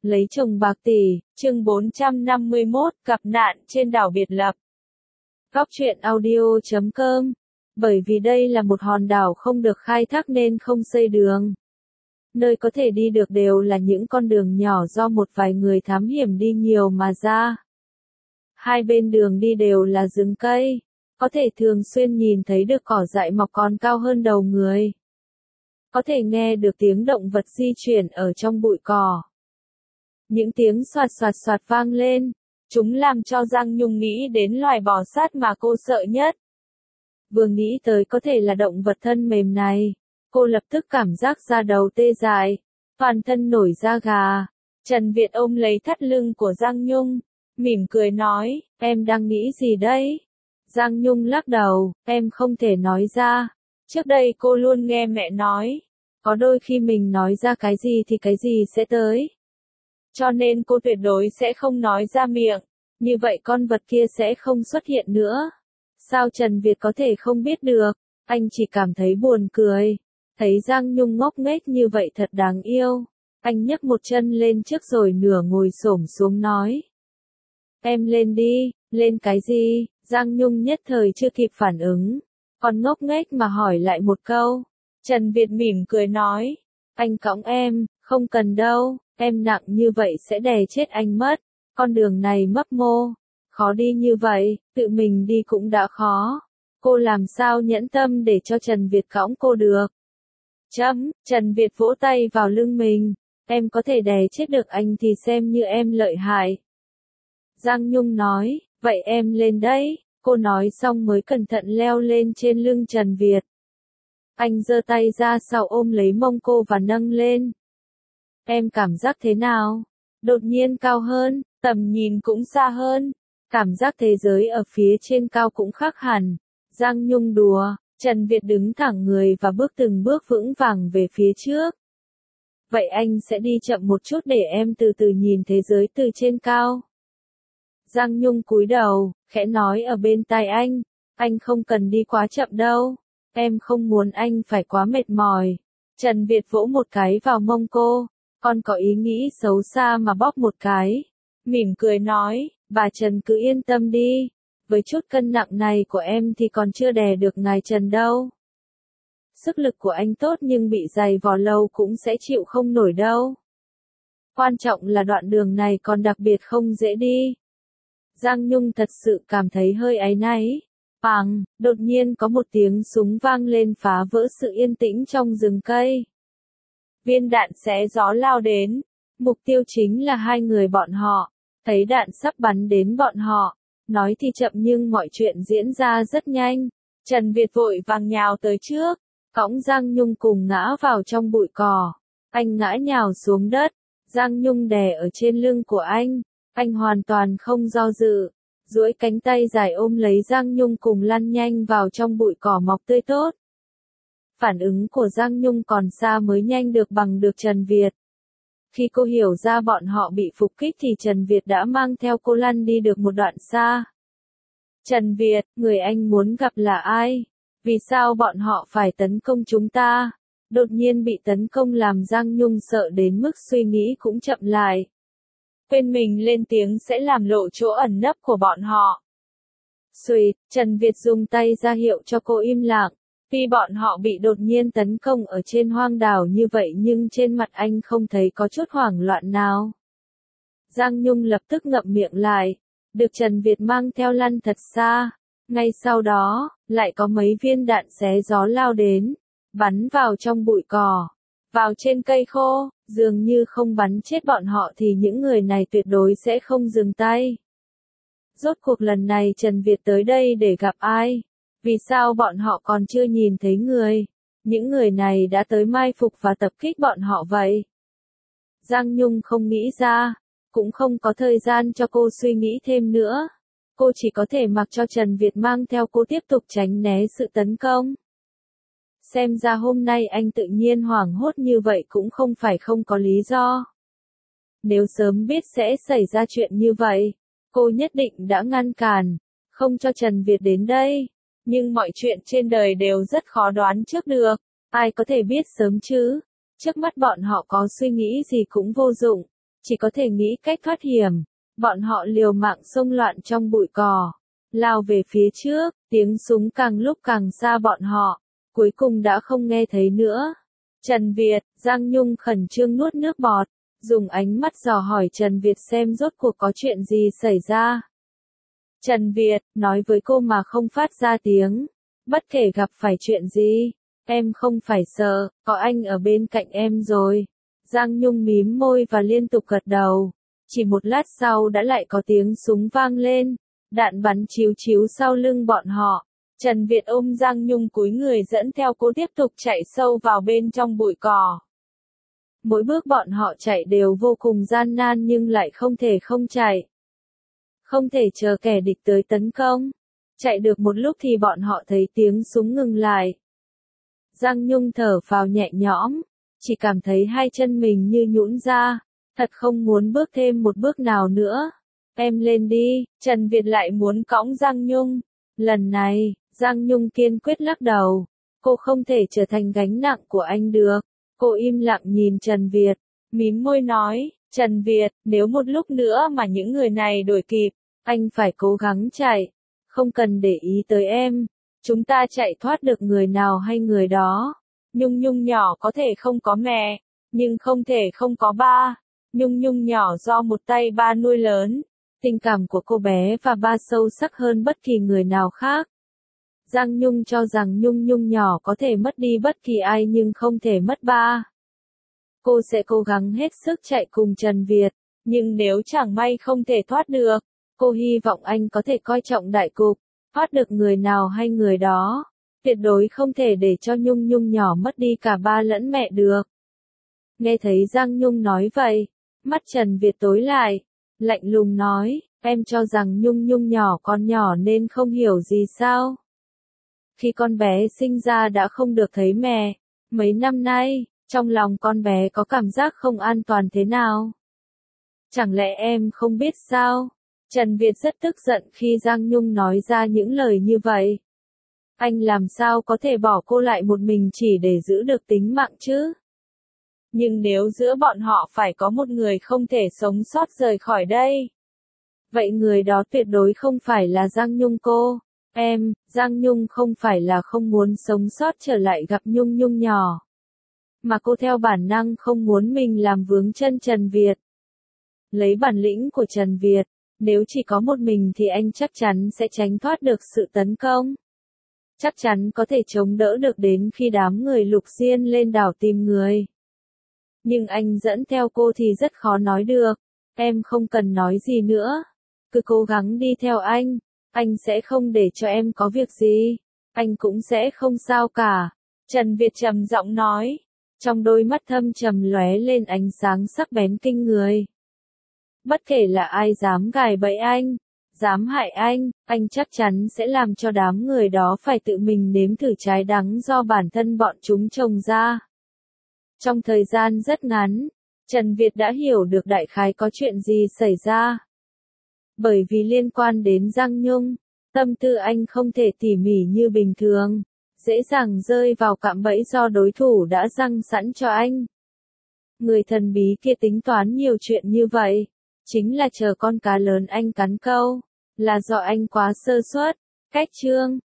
Lấy chồng bạc tỷ, chương 451, gặp nạn trên đảo biệt lập. Góc truyện audio.com. Bởi vì đây là một hòn đảo không được khai thác nên không xây đường. Nơi có thể đi được đều là những con đường nhỏ do một vài người thám hiểm đi nhiều mà ra. Hai bên đường đi đều là rừng cây, có thể thường xuyên nhìn thấy được cỏ dại mọc còn cao hơn đầu người. Có thể nghe được tiếng động vật di chuyển ở trong bụi cỏ. Những tiếng xoạt xoạt xoạt vang lên, chúng làm cho Giang Nhung nghĩ đến loài bò sát mà cô sợ nhất. Vừa nghĩ tới có thể là động vật thân mềm này, cô lập tức cảm giác da đầu tê dại, toàn thân nổi da gà. Trần Việt ôm lấy thắt lưng của Giang Nhung, mỉm cười nói, em đang nghĩ gì đấy? Giang Nhung lắc đầu, em không thể nói ra. Trước đây cô luôn nghe mẹ nói, có đôi khi mình nói ra cái gì thì cái gì sẽ tới. Cho nên cô tuyệt đối sẽ không nói ra miệng, như vậy con vật kia sẽ không xuất hiện nữa. Sao Trần Việt có thể không biết được, anh chỉ cảm thấy buồn cười. Thấy Giang Nhung ngốc nghếch như vậy thật đáng yêu. Anh nhấc một chân lên trước rồi nửa ngồi xổm xuống nói. Em lên đi, lên cái gì? Giang Nhung nhất thời chưa kịp phản ứng, còn ngốc nghếch mà hỏi lại một câu. Trần Việt mỉm cười nói, anh cõng em, không cần đâu, em nặng như vậy sẽ đè chết anh mất, con đường này mấp mô, khó đi như vậy, tự mình đi cũng đã khó, cô làm sao nhẫn tâm để cho Trần Việt cõng cô được. Trần Việt vỗ tay vào lưng mình, em có thể đè chết được anh thì xem như em lợi hại. Giang Nhung nói, vậy em lên đấy, cô nói xong mới cẩn thận leo lên trên lưng Trần Việt. Anh giơ tay ra sau ôm lấy mông cô và nâng lên. Em cảm giác thế nào? Đột nhiên cao hơn, tầm nhìn cũng xa hơn, cảm giác thế giới ở phía trên cao cũng khác hẳn. Giang Nhung đùa, Trần Việt đứng thẳng người và bước từng bước vững vàng về phía trước. Vậy anh sẽ đi chậm một chút để em từ từ nhìn thế giới từ trên cao. Giang Nhung cúi đầu, khẽ nói ở bên tai anh không cần đi quá chậm đâu, em không muốn anh phải quá mệt mỏi. Trần Việt vỗ một cái vào mông cô, con có ý nghĩ xấu xa mà bóp một cái. Mỉm cười nói, bà Trần cứ yên tâm đi, với chút cân nặng này của em thì còn chưa đè được ngài Trần đâu. Sức lực của anh tốt nhưng bị giày vò lâu cũng sẽ chịu không nổi đâu. Quan trọng là đoạn đường này còn đặc biệt không dễ đi. Giang Nhung thật sự cảm thấy hơi áy náy. Bàng, đột nhiên có một tiếng súng vang lên phá vỡ sự yên tĩnh trong rừng cây. Viên đạn xé gió lao đến, mục tiêu chính là hai người bọn họ. Thấy đạn sắp bắn đến bọn họ, nói thì chậm nhưng mọi chuyện diễn ra rất nhanh. Trần Việt vội vàng nhào tới trước, cõng Giang Nhung cùng ngã vào trong bụi cỏ. Anh ngã nhào xuống đất, Giang Nhung đè ở trên lưng của anh hoàn toàn không do dự, duỗi cánh tay dài ôm lấy Giang Nhung cùng lăn nhanh vào trong bụi cỏ mọc tươi tốt. Phản ứng của Giang Nhung còn xa mới nhanh được bằng được Trần Việt. Khi cô hiểu ra bọn họ bị phục kích thì Trần Việt đã mang theo cô lăn đi được một đoạn xa. Trần Việt, người anh muốn gặp là ai? Vì sao bọn họ phải tấn công chúng ta? Đột nhiên bị tấn công làm Giang Nhung sợ đến mức suy nghĩ cũng chậm lại. Quên mình lên tiếng sẽ làm lộ chỗ ẩn nấp của bọn họ. Xuỵt, Trần Việt dùng tay ra hiệu cho cô im lặng. Tuy bọn họ bị đột nhiên tấn công ở trên hoang đảo như vậy nhưng trên mặt anh không thấy có chút hoảng loạn nào. Giang Nhung lập tức ngậm miệng lại, được Trần Việt mang theo lăn thật xa. Ngay sau đó, lại có mấy viên đạn xé gió lao đến, bắn vào trong bụi cỏ, vào trên cây khô, dường như không bắn chết bọn họ thì những người này tuyệt đối sẽ không dừng tay. Rốt cuộc lần này Trần Việt tới đây để gặp ai? Vì sao bọn họ còn chưa nhìn thấy người? Những người này đã tới mai phục và tập kích bọn họ vậy? Giang Nhung không nghĩ ra, cũng không có thời gian cho cô suy nghĩ thêm nữa. Cô chỉ có thể mặc cho Trần Việt mang theo cô tiếp tục tránh né sự tấn công. Xem ra hôm nay anh tự nhiên hoảng hốt như vậy cũng không phải không có lý do. Nếu sớm biết sẽ xảy ra chuyện như vậy, cô nhất định đã ngăn cản, không cho Trần Việt đến đây. Nhưng mọi chuyện trên đời đều rất khó đoán trước được, ai có thể biết sớm chứ? Trước mắt bọn họ có suy nghĩ gì cũng vô dụng, chỉ có thể nghĩ cách thoát hiểm. Bọn họ liều mạng xông loạn trong bụi cỏ, lao về phía trước, tiếng súng càng lúc càng xa bọn họ, cuối cùng đã không nghe thấy nữa. Trần Việt, Giang Nhung khẩn trương nuốt nước bọt, dùng ánh mắt dò hỏi Trần Việt xem rốt cuộc có chuyện gì xảy ra. Trần Việt, nói với cô mà không phát ra tiếng, bất kể gặp phải chuyện gì, em không phải sợ, có anh ở bên cạnh em rồi. Giang Nhung mím môi và liên tục gật đầu. Chỉ một lát sau đã lại có tiếng súng vang lên, đạn bắn chíu chíu sau lưng bọn họ. Trần Việt ôm Giang Nhung cúi người dẫn theo cô tiếp tục chạy sâu vào bên trong bụi cỏ. Mỗi bước bọn họ chạy đều vô cùng gian nan nhưng lại không thể không chạy. Không thể chờ kẻ địch tới tấn công. Chạy được một lúc thì bọn họ thấy tiếng súng ngừng lại. Giang Nhung thở phào nhẹ nhõm, chỉ cảm thấy hai chân mình như nhũn ra, thật không muốn bước thêm một bước nào nữa. Em lên đi, Trần Việt lại muốn cõng Giang Nhung. Lần này, Giang Nhung kiên quyết lắc đầu. Cô không thể trở thành gánh nặng của anh được. Cô im lặng nhìn Trần Việt, mím môi nói, Trần Việt, nếu một lúc nữa mà những người này đuổi kịp, anh phải cố gắng chạy. Không cần để ý tới em. Chúng ta chạy thoát được người nào hay người đó. Nhung Nhung nhỏ có thể không có mẹ, nhưng không thể không có ba. Nhung Nhung nhỏ do một tay ba nuôi lớn. Tình cảm của cô bé và ba sâu sắc hơn bất kỳ người nào khác. Giang Nhung cho rằng Nhung Nhung nhỏ có thể mất đi bất kỳ ai nhưng không thể mất ba. Cô sẽ cố gắng hết sức chạy cùng Trần Việt, nhưng nếu chẳng may không thể thoát được, cô hy vọng anh có thể coi trọng đại cục, thoát được người nào hay người đó. Tuyệt đối không thể để cho Nhung Nhung nhỏ mất đi cả ba lẫn mẹ được. Nghe thấy Giang Nhung nói vậy, mắt Trần Việt tối lại, lạnh lùng nói, em cho rằng Nhung Nhung nhỏ con nhỏ nên không hiểu gì sao? Khi con bé sinh ra đã không được thấy mẹ, mấy năm nay, trong lòng con bé có cảm giác không an toàn thế nào? Chẳng lẽ em không biết sao? Trần Việt rất tức giận khi Giang Nhung nói ra những lời như vậy. Anh làm sao có thể bỏ cô lại một mình chỉ để giữ được tính mạng chứ? Nhưng nếu giữa bọn họ phải có một người không thể sống sót rời khỏi đây, vậy người đó tuyệt đối không phải là Giang Nhung cô. Giang Nhung không phải là không muốn sống sót trở lại gặp Nhung Nhung nhỏ, mà cô theo bản năng không muốn mình làm vướng chân Trần Việt. Lấy bản lĩnh của Trần Việt, nếu chỉ có một mình thì anh chắc chắn sẽ tránh thoát được sự tấn công. Chắc chắn có thể chống đỡ được đến khi đám người Lục Diên lên đảo tìm người. Nhưng anh dẫn theo cô thì rất khó nói được. Em không cần nói gì nữa. Cứ cố gắng đi theo anh sẽ không để cho em có việc gì. Anh cũng sẽ không sao cả. Trần Việt trầm giọng nói. Trong đôi mắt thâm trầm lóe lên ánh sáng sắc bén kinh người. Bất kể là ai dám gài bẫy anh, dám hại anh chắc chắn sẽ làm cho đám người đó phải tự mình nếm thử trái đắng do bản thân bọn chúng trồng ra. Trong thời gian rất ngắn, Trần Việt đã hiểu được đại khái có chuyện gì xảy ra. Bởi vì liên quan đến Giang Nhung, tâm tư anh không thể tỉ mỉ như bình thường, dễ dàng rơi vào cạm bẫy do đối thủ đã giăng sẵn cho anh. Người thần bí kia tính toán nhiều chuyện như vậy, chính là chờ con cá lớn anh cắn câu, là do anh quá sơ suất. Cách chương